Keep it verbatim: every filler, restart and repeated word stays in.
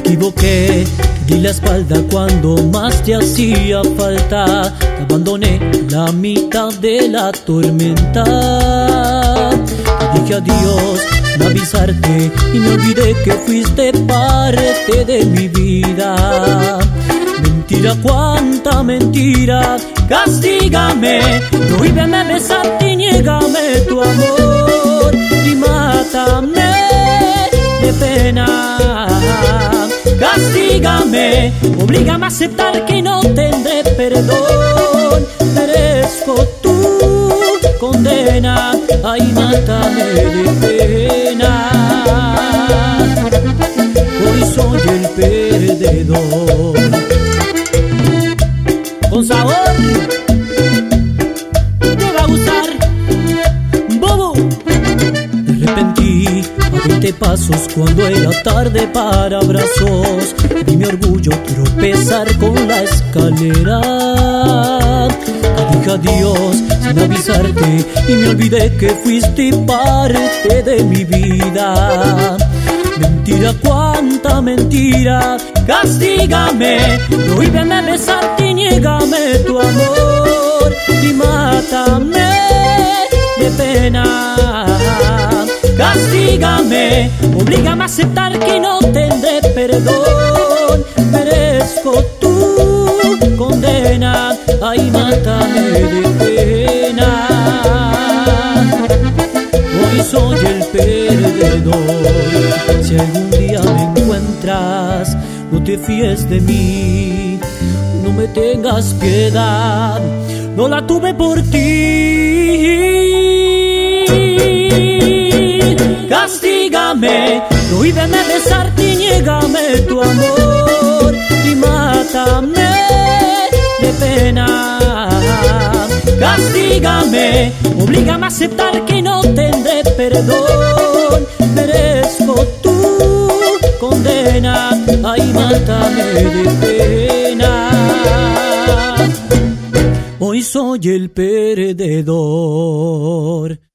equivoqué, di la espalda cuando más te hacía falta. Te abandoné la mitad de la tormenta. Te dije adiós sin avisarte y me olvidé que fuiste parte de mi vida. Mentira, cuánta mentira, castígame, prohíbeme besarte y niégame tu amor y mátame de pena. Castígame, oblígame a aceptar que no tendré perdón. Merezco tu condena, ay, mátame de pena. Hoy soy el perdedor. Con sabor, te va a gustar, bobo. Me arrepentí a veinte pasos cuando era tarde para abrazos. Vi mi orgullo tropezar con la escalera. Te dije adiós sin avisarte y me olvidé que fuiste parte de mi vida. Mentira, cuánta mentira, castígame, prohíbeme besarte y niégame tu amor y mátame de pena. Castígame, oblígame a aceptar que no tendré perdón. Merezco tu condena, ay, mátame de pena. Hoy soy el perdedor. Si algún día me encuentras, no te fíes de mí, no me tengas piedad, no la tuve por ti. Castígame, prohíbeme besarte y niégame tu amor y mátame de pena. Castígame, oblígame a aceptar que no tendré perdón. Merezco tu condena, ay, mátame de pena. Hoy soy el perdedor.